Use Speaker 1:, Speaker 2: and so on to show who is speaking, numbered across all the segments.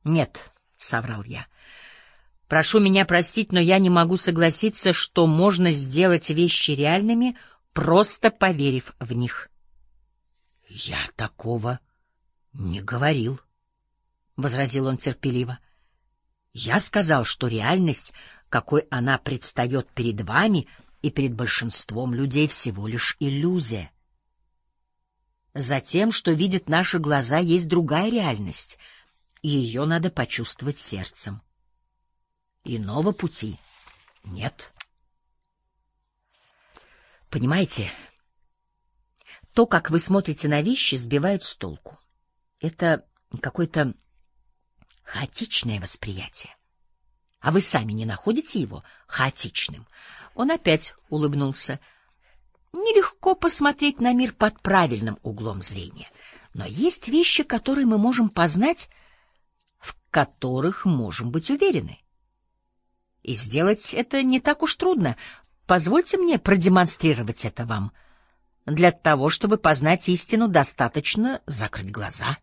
Speaker 1: Нет, — соврал я. Прошу меня простить, но я не могу согласиться, что можно сделать вещи реальными, просто поверив в них. — Я такого не говорил, — возразил он терпеливо. — Я сказал, что реальность, какой она предстает перед вами и перед большинством людей, всего лишь иллюзия. Затем, что видят наши глаза, есть другая реальность, и ее надо почувствовать сердцем. Иного пути нет. Понимаете, то, как вы смотрите на вещи, сбивает с толку. Это какое-то хаотичное восприятие. А вы сами не находите его хаотичным? Он опять улыбнулся. Нелегко посмотреть на мир под правильным углом зрения. Но есть вещи, которые мы можем познать, в которых можем быть уверены. И сделать это не так уж трудно. Позвольте мне продемонстрировать это вам. Для того, чтобы познать истину, достаточно закрыть глаза.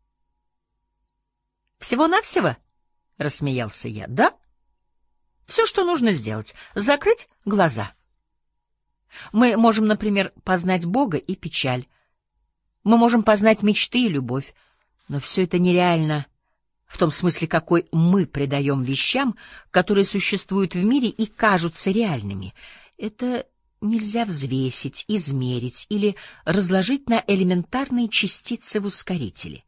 Speaker 1: Всего-навсего? — рассмеялся я. — Да. Все, что нужно сделать — закрыть глаза. Мы можем, например, познать Бога и печаль. Мы можем познать мечты и любовь. Но все это нереально в том смысле, какой мы придаем вещам, которые существуют в мире и кажутся реальными. Это нельзя взвесить, измерить или разложить на элементарные частицы в ускорителе.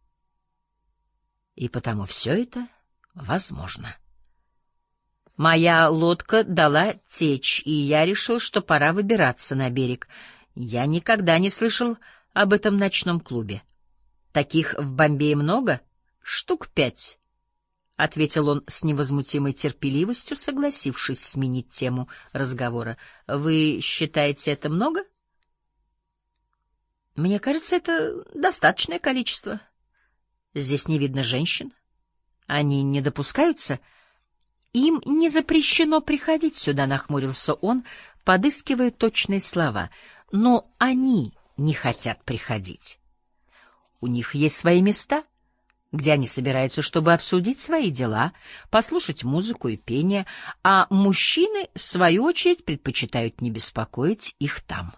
Speaker 1: И потому все это возможно. Моя лодка дала течь, и я решил, что пора выбираться на берег. Я никогда не слышал об этом ночном клубе. Таких в Бомбее много? Штук 5, — ответил он с невозмутимой терпеливостью, согласившись сменить тему разговора. — Вы считаете это много? — Мне кажется, это достаточное количество. Здесь не видно женщин. Они не допускаются. Им не запрещено приходить сюда, — нахмурился он, подыскивая точные слова. Но они не хотят приходить. У них есть свои места, где они собираются, чтобы обсудить свои дела, послушать музыку и пение, а мужчины, в свою очередь, предпочитают не беспокоить их там.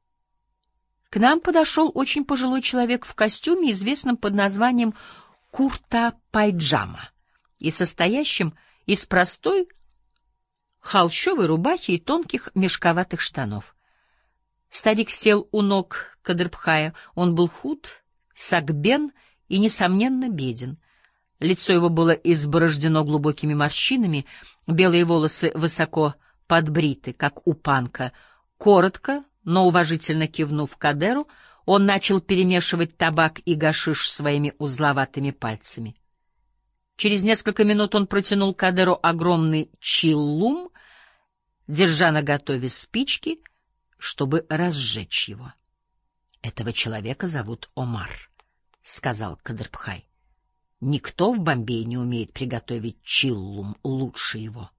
Speaker 1: К нам подошел очень пожилой человек в костюме, известном под названием курта-пайджама, и состоящим из простой холщовой рубахи и тонких мешковатых штанов. Старик сел у ног Кадрбхая. Он был худ, согбен и, несомненно, беден. Лицо его было изборождено глубокими морщинами, белые волосы высоко подбриты, как у панка. Коротко, но уважительно кивнув Кадеру, он начал перемешивать табак и гашиш своими узловатыми пальцами. Через несколько минут он протянул Кадеру огромный чиллум, держа наготове спички, чтобы разжечь его. — Этого человека зовут Омар, — сказал Кадрбхай. — Никто в Бомбее не умеет приготовить чиллум лучше его.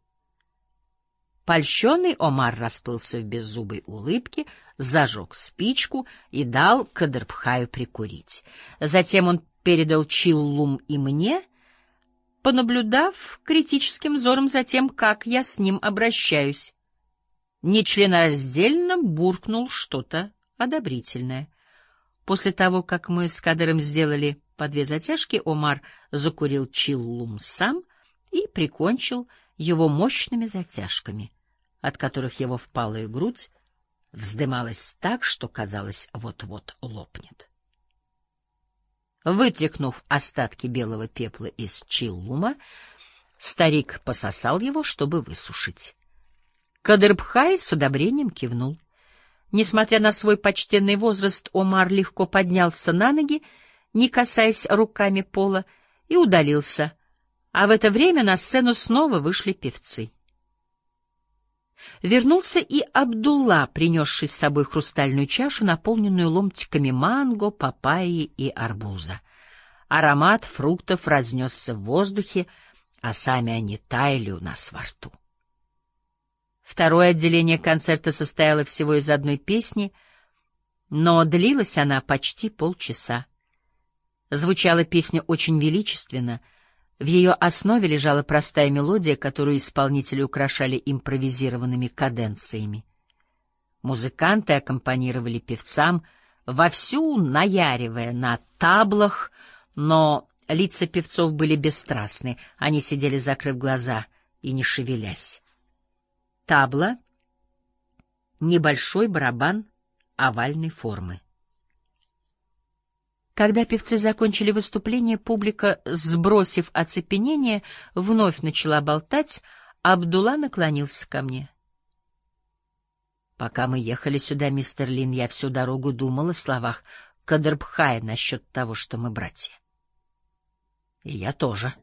Speaker 1: Польщенный Омар расплылся в беззубой улыбке, зажег спичку и дал Кадрбхаю прикурить. Затем он передал чиллум и мне, понаблюдав критическим взором за тем, как я с ним обращаюсь. Нечленораздельно буркнул что-то одобрительное. После того, как мы с Кадером сделали по 2 затяжки, Омар закурил чиллум сам и прикончил его мощными затяжками, от которых его впалая грудь вздымалась так, что, казалось, вот-вот лопнет. Вытряхнув остатки белого пепла из чиллума, старик пососал его, чтобы высушить. Кадрбхай с одобрением кивнул. Несмотря на свой почтенный возраст, Омар легко поднялся на ноги, не касаясь руками пола, и удалился, а в это время на сцену снова вышли певцы. Вернулся и Абдулла, принесший с собой хрустальную чашу, наполненную ломтиками манго, папайи и арбуза. Аромат фруктов разнесся в воздухе, а сами они таяли у нас во рту. Второе отделение концерта состояло всего из одной песни, но длилась она почти полчаса. Звучала песня очень величественно. В ее основе лежала простая мелодия, которую исполнители украшали импровизированными каденциями. Музыканты аккомпанировали певцам, вовсю наяривая на таблах, но лица певцов были бесстрастны, они сидели, закрыв глаза и не шевелясь. Табла — небольшой барабан овальной формы. Когда певцы закончили выступление, публика, сбросив оцепенение, вновь начала болтать, а Абдулла наклонился ко мне. Пока мы ехали сюда, мистер Лин, я всю дорогу думал о словах Кадрбхая насчет того, что мы братья. И я тоже.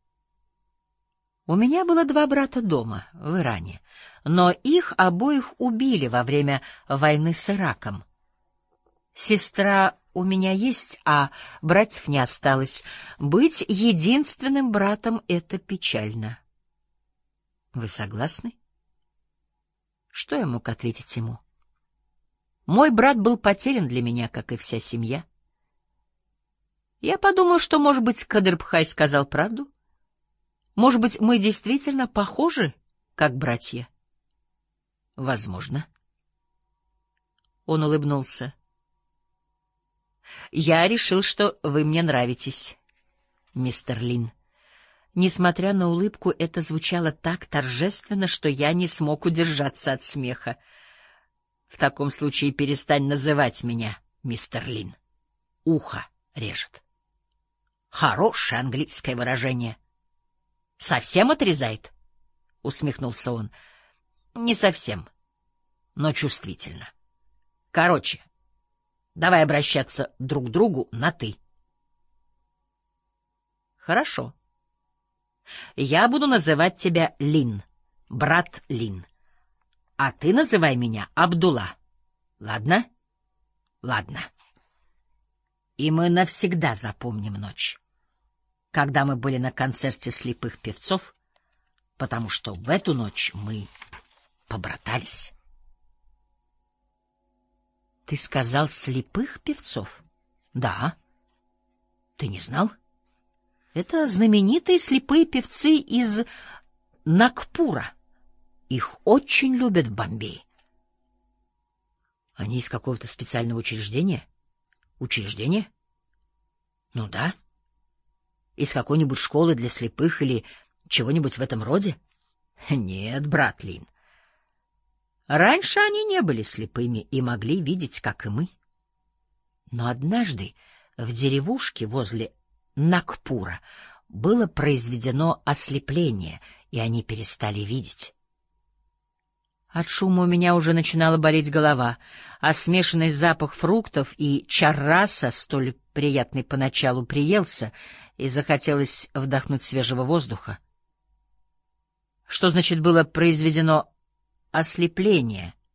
Speaker 1: У меня было 2 брата дома, в Иране, но их обоих убили во время войны с Ираком. Сестра у меня есть, а братьев не осталось. Быть единственным братом — это печально. Вы согласны? Что я мог ответить ему? Мой брат был потерян для меня, как и вся семья. Я подумал, что, может быть, Кадрбхай сказал правду. Может быть, мы действительно похожи, как братья? Возможно. Он улыбнулся. Я решил, что вы мне нравитесь, мистер Лин. Несмотря на улыбку, это звучало так торжественно, что я не смог удержаться от смеха. В таком случае перестань называть меня мистер Лин. Ухо режет. Хорошее английское выражение. Совсем отрезает? Усмехнулся он. Не совсем, но чувствительно. Короче, давай обращаться друг к другу на «ты». Хорошо. Я буду называть тебя Лин, брат Лин. А ты называй меня Абдулла. Ладно? Ладно. И мы навсегда запомним ночь, когда мы были на концерте слепых певцов, потому что в эту ночь мы побратались. Ты сказал слепых певцов? Да. Ты не знал? Это знаменитые слепые певцы из Нагпура. Их очень любят в Бомбее. Они из какого-то специального учреждения? Учреждение? Ну да. Из какой-нибудь школы для слепых или чего-нибудь в этом роде? Нет, брат Лин. Раньше они не были слепыми и могли видеть, как и мы. Но однажды в деревушке возле Нагпура было произведено ослепление, и они перестали видеть. От шума у меня уже начинала болеть голова, а смешанный запах фруктов и чарраса, столь приятный поначалу, приелся, и захотелось вдохнуть свежего воздуха. Что значит было произведено ослепление?